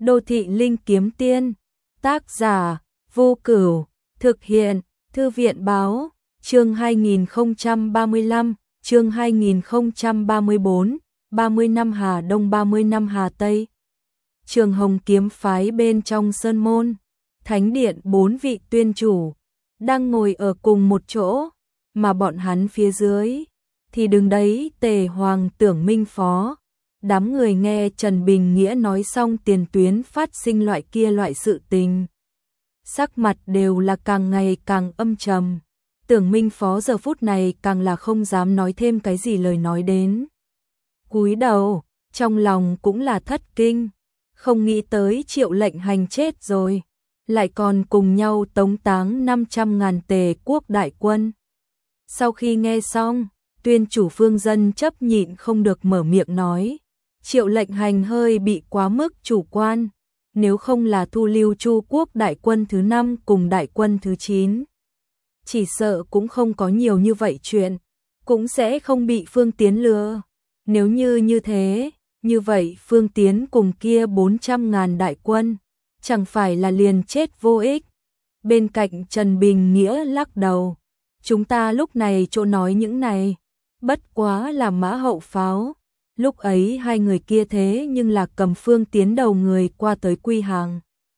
Đô thị linh kiếm tiên, tác giả, Vô Cửu, thực hiện, Thư viện báo, chương 2035, chương 2034, 30 năm Hà Đông 30 năm Hà Tây. Trường Hồng kiếm phái bên trong sơn môn, thánh điện 4 vị tuyên chủ, đang ngồi ở cùng một chỗ, mà bọn hắn phía dưới, thì đứng đấy Tề Hoàng Tưởng Minh Phó. Đám người nghe Trần Bình Nghĩa nói xong tiền tuyến phát sinh loại kia loại sự tình. Sắc mặt đều là càng ngày càng âm trầm. Tưởng Minh Phó giờ phút này càng là không dám nói thêm cái gì lời nói đến. Cúi đầu, trong lòng cũng là thất kinh. Không nghĩ tới Triệu Lệnh Hành chết rồi. Lại còn cùng nhau tống táng 500.000 Tề quốc đại quân. Sau khi nghe xong, tuyên chủ Phương Dân chấp nhịn không được mở miệng nói. Triệu Lệnh Hành hơi bị quá mức chủ quan, nếu không là thu lưu Chu quốc đại quân thứ 5 cùng đại quân thứ 9. Chỉ sợ cũng không có nhiều như vậy chuyện, cũng sẽ không bị Phương Tiến lừa. Nếu như thế, như vậy Phương Tiến cùng kia 400.000 đại quân, chẳng phải là liền chết vô ích. Bên cạnh Trần Bình Nghĩa lắc đầu, chúng ta lúc này chỗ nói những này, bất quá là mã hậu pháo. Lúc ấy hai người kia thế nhưng là cầm Phương Tiến đầu người qua tới quy hàng.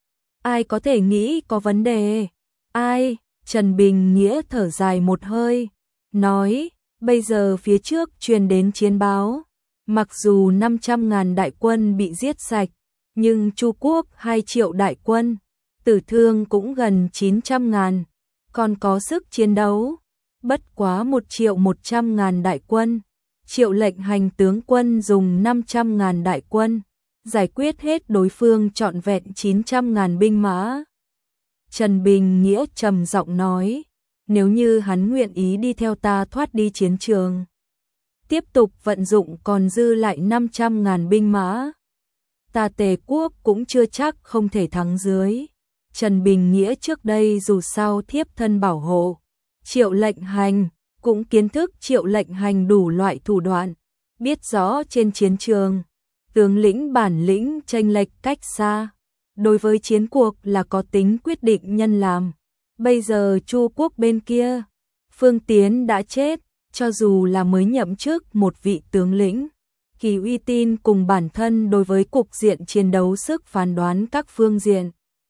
Ai có thể nghĩ có vấn đề? Ai? Trần Bình Nghĩa thở dài một hơi, nói, bây giờ phía trước truyền đến chiến báo, mặc dù 500.000 đại quân bị giết sạch, nhưng Chu quốc 2 triệu đại quân, tử thương cũng gần 900.000, còn có sức chiến đấu, bất quá 1.100.000 đại quân. Triệu Lệnh Hành tướng quân dùng 500.000 đại quân, giải quyết hết đối phương trọn vẹn 900.000 binh mã. Trần Bình Nghĩa trầm giọng nói, nếu như hắn nguyện ý đi theo ta thoát đi chiến trường, tiếp tục vận dụng còn dư lại 500.000 binh mã, ta Tề quốc cũng chưa chắc không thể thắng dưới. Trần Bình Nghĩa trước đây dù sao thiếp thân bảo hộ Triệu Lệnh Hành, cũng kiến thức Triệu Lệnh Hành đủ loại thủ đoạn, biết rõ trên chiến trường, tướng lĩnh bản lĩnh chênh lệch cách xa, đối với chiến cuộc là có tính quyết định nhân làm. Bây giờ Chu quốc bên kia, Phương Tiến đã chết, cho dù là mới nhậm chức một vị tướng lĩnh, kỳ uy tín cùng bản thân đối với cục diện chiến đấu sức phán đoán các phương diện,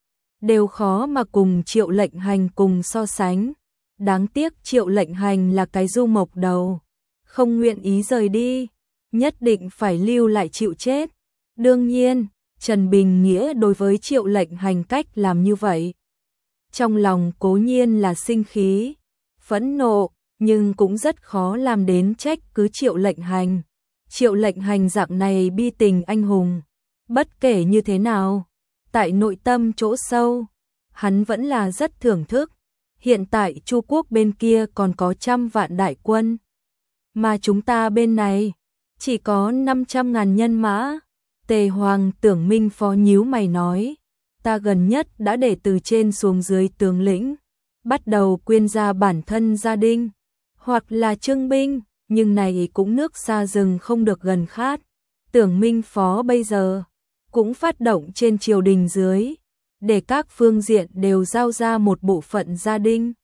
đều khó mà cùng Triệu Lệnh Hành cùng so sánh. Đáng tiếc Triệu Lệnh Hành là cái du mộc đầu, không nguyện ý rời đi, nhất định phải lưu lại chịu chết. Đương nhiên, Trần Bình Nghĩa đối với Triệu Lệnh Hành cách làm như vậy, trong lòng cố nhiên là sinh khí, phẫn nộ, nhưng cũng rất khó làm đến trách cứ Triệu Lệnh Hành. Triệu Lệnh Hành dạng này bi tình anh hùng, bất kể như thế nào, tại nội tâm chỗ sâu, hắn vẫn là rất thưởng thức. Hiện tại Chu quốc bên kia còn có 100 vạn đại quân, mà chúng ta bên này chỉ có 500.000 nhân mã. Tề Hoàng Tưởng Minh Phó nhíu mày nói, ta gần nhất đã để từ trên xuống dưới tướng lĩnh, bắt đầu quyên ra bản thân gia đình, hoặc là trưng binh, nhưng này cũng nước xa rừng không được gần khát. Tưởng Minh Phó bây giờ cũng phát động trên triều đình dưới, để các phương diện đều giao ra một bộ phận gia đình.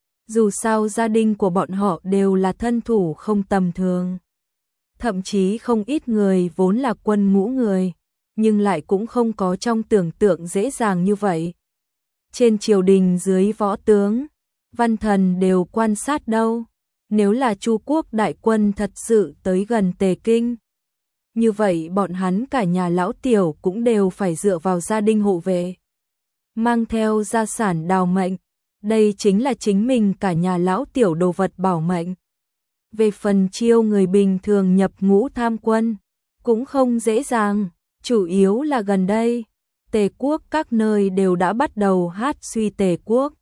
Dù sao gia đình của bọn họ đều là thân thủ không tầm thường. Thậm chí không ít người vốn là quân ngũ người, nhưng lại cũng không có trong tưởng tượng dễ dàng như vậy. Trên triều đình dưới võ tướng, văn thần đều quan sát đâu. Nếu là Chu quốc đại quân thật sự tới gần Tề Kinh, như vậy bọn hắn cả nhà lão tiểu cũng đều phải dựa vào gia đình hộ vệ, mang theo gia sản đào mệnh, đây chính là chính mình cả nhà lão tiểu đồ vật bảo mệnh. Về phần chiêu người bình thường nhập ngũ tham quân, cũng không dễ dàng, chủ yếu là gần đây, Tề quốc các nơi đều đã bắt đầu hát suy Tề quốc.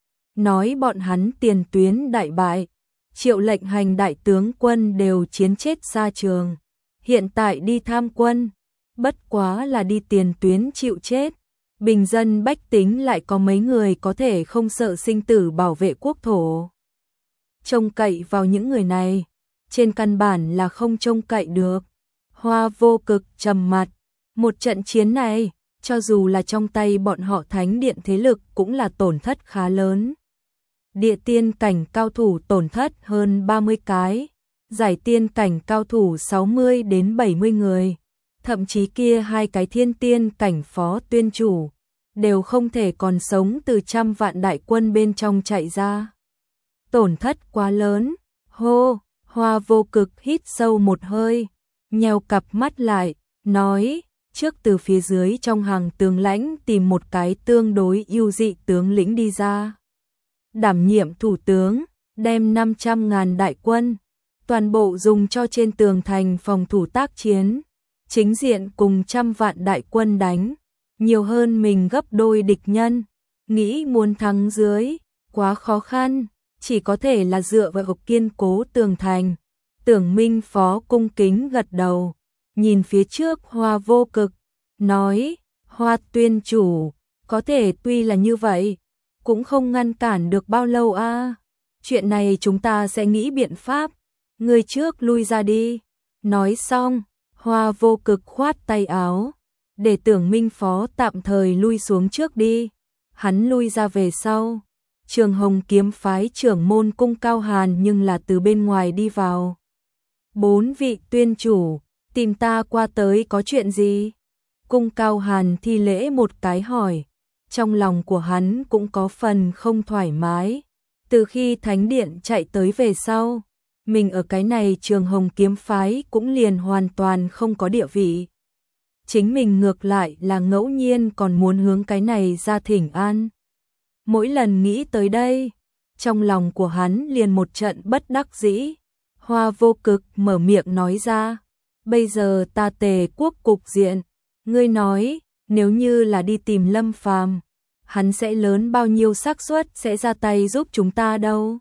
Nói bọn hắn tiền tuyến đại bại, Triệu Lệnh Hành đại tướng quân đều chiến chết xa trường, hiện tại đi tham quân, bất quá là đi tiền tuyến chịu chết. Bình dân bách tính lại có mấy người có thể không sợ sinh tử bảo vệ quốc thổ. Trông cậy vào những người này, trên căn bản là không trông cậy được. Hoa Vô Cực trầm mặt, một trận chiến này, cho dù là trong tay bọn họ thánh điện thế lực cũng là tổn thất khá lớn. Địa tiên cảnh cao thủ tổn thất hơn 30 cái, giải tiên cảnh cao thủ 60 đến 70 người, thậm chí kia 2 cái thiên tiên cảnh phó tuyên chủ, đều không thể còn sống từ 100 vạn đại quân bên trong chạy ra. Tổn thất quá lớn, hô, Hoa Vô Cực hít sâu một hơi, nheo cặp mắt lại, nói, trước từ phía dưới trong hàng tướng lãnh tìm một cái tương đối ưu dị tướng lĩnh đi ra. Đảm nhiệm thủ tướng, đem 500.000 đại quân, toàn bộ dùng cho trên tường thành phòng thủ tác chiến, chính diện cùng 100 vạn đại quân đánh, nhiều hơn mình gấp đôi địch nhân, nghĩ muốn thắng dưới, quá khó khăn, chỉ có thể là dựa vào kiên cố tường thành. Tưởng Minh Phó cung kính gật đầu, nhìn phía trước Hoa Vô Cực, nói, Hoa tuyên chủ, có thể tuy là như vậy, cũng không ngăn cản được bao lâu a. Chuyện này chúng ta sẽ nghĩ biện pháp, người trước lui ra đi. Nói xong, Hoa Vô Cực khoát tay áo, để Tưởng Minh Phó tạm thời lui xuống trước đi. Hắn lui ra về sau, Trường Hồng kiếm phái trưởng môn Cung Cao Hàn nhưng là từ bên ngoài đi vào. 4 vị tuyên chủ, tìm ta qua tới có chuyện gì? Cung Cao Hàn thi lễ một cái hỏi, trong lòng của hắn cũng có phần không thoải mái. Từ khi Thánh Điện chạy tới về sau, mình ở cái này Trường Hồng kiếm phái cũng liền hoàn toàn không có địa vị. Chính mình ngược lại là ngẫu nhiên còn muốn hướng cái này ra thỉnh an. Mỗi lần nghĩ tới đây, trong lòng của hắn liền một trận bất đắc dĩ. Hoa Vô Cực mở miệng nói ra, bây giờ ta Tề quốc cục diện, ngươi nói, nếu như là đi tìm Lâm Phàm, hắn sẽ lớn bao nhiêu xác suất sẽ ra tay giúp chúng ta đâu.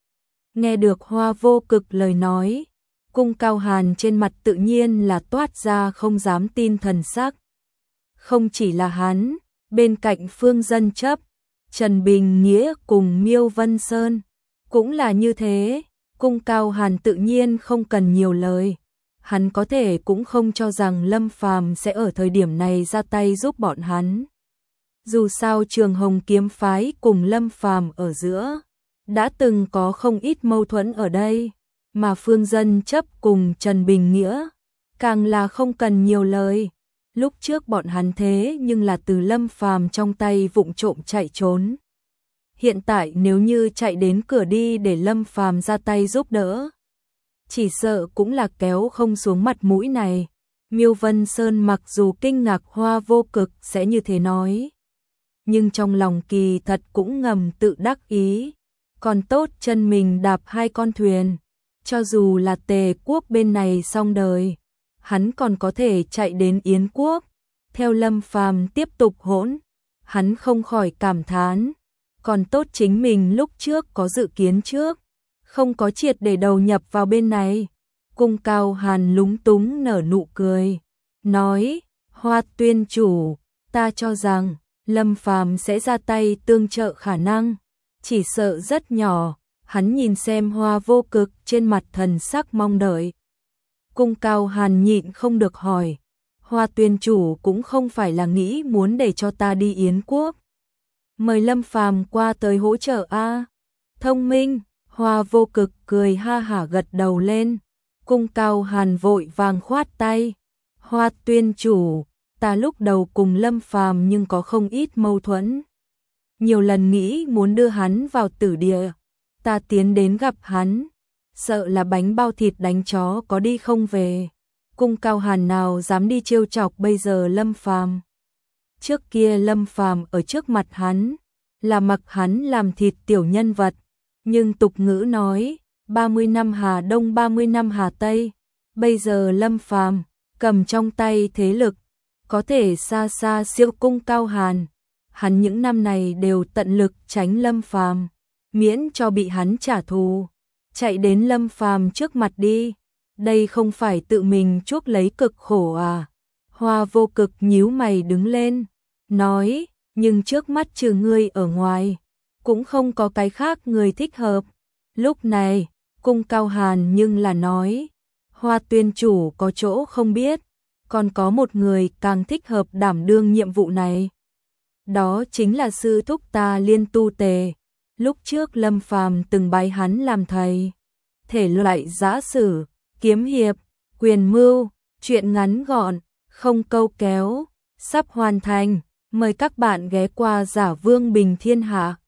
Nghe được Hoa Vô Cực lời nói, Cung Cao Hàn trên mặt tự nhiên là toát ra không dám tin thần sắc. Không chỉ là hắn, bên cạnh Phương Dân Chấp, Trần Bình Nghĩa cùng Miêu Vân Sơn, cũng là như thế. Cung Cao Hàn tự nhiên không cần nhiều lời, hắn có thể cũng không cho rằng Lâm Phàm sẽ ở thời điểm này ra tay giúp bọn hắn. Dù sao Trường Hồng kiếm phái cùng Lâm Phàm ở giữa, đã từng có không ít mâu thuẫn ở đây, mà Phương Dân Chấp cùng Trần Bình Nghĩa, càng là không cần nhiều lời. Lúc trước bọn hắn thế nhưng là từ Lâm Phàm trong tay vụng trộm chạy trốn. Hiện tại nếu như chạy đến cửa đi để Lâm Phàm ra tay giúp đỡ, chỉ sợ cũng là kéo không xuống mặt mũi này. Miêu Vân Sơn mặc dù kinh ngạc Hoa Vô Cực sẽ như thế nói, nhưng trong lòng kỳ thật cũng ngầm tự đắc ý. Còn tốt chân mình đạp 2 con thuyền, cho dù là Tề quốc bên này xong đời, hắn còn có thể chạy đến Yến quốc, theo Lâm Phàm tiếp tục hỗn. Hắn không khỏi cảm thán, còn tốt chính mình lúc trước có dự kiến trước, không có triệt để đầu nhập vào bên này. Cung Cao Hàn lúng túng nở nụ cười, nói, Hoa tuyên chủ, ta cho rằng Lâm Phàm sẽ ra tay tương trợ khả năng, chỉ sợ rất nhỏ. Hắn nhìn xem Hoa Vô Cực trên mặt thần sắc mong đợi. Cung Cao Hàn nhịn không được hỏi, Hoa tuyên chủ cũng không phải là nghĩ muốn để cho ta đi Yến quốc, mời Lâm Phàm qua tới hỗ trợ a? Thông minh. Hoa Vô Cực cười ha hả gật đầu lên. Cung Cao Hàn vội vàng khoát tay, Hoa tuyên chủ, ta lúc đầu cùng Lâm Phàm nhưng có không ít mâu thuẫn, nhiều lần nghĩ muốn đưa hắn vào tử địa, ta tiến đến gặp hắn, sợ là bánh bao thịt đánh chó có đi không về. Cung Cao Hàn nào dám đi trêu chọc bây giờ Lâm Phàm. Trước kia Lâm Phàm ở trước mặt hắn là mặc hắn làm thịt tiểu nhân vật, nhưng tục ngữ nói 30 năm Hà Đông 30 năm Hà Tây, bây giờ Lâm Phàm cầm trong tay thế lực có thể xa xa siêu Cung Cao Hàn. Hắn những năm này đều tận lực tránh Lâm Phàm, miễn cho bị hắn trả thù, chạy đến Lâm Phàm trước mặt đi, đây không phải tự mình chuốc lấy cực khổ à? Hoa Vô Cực nhíu mày đứng lên, nói, nhưng trước mắt trừ ngươi ở ngoài, cũng không có cái khác người thích hợp. Lúc này, Cung Cao Hàn nhưng là nói, Hoa tuyên chủ có chỗ không biết, còn có một người càng thích hợp đảm đương nhiệm vụ này. Đó chính là sư thúc ta Liên Tu Tề. Lúc trước Lâm Phàm từng bái hắn làm thầy. Thể loại giã sử, kiếm hiệp, quyền mưu, truyện ngắn gọn, không câu kéo, sắp hoàn thành. Mời các bạn ghé qua Giả Vương Bình Thiên Hạ.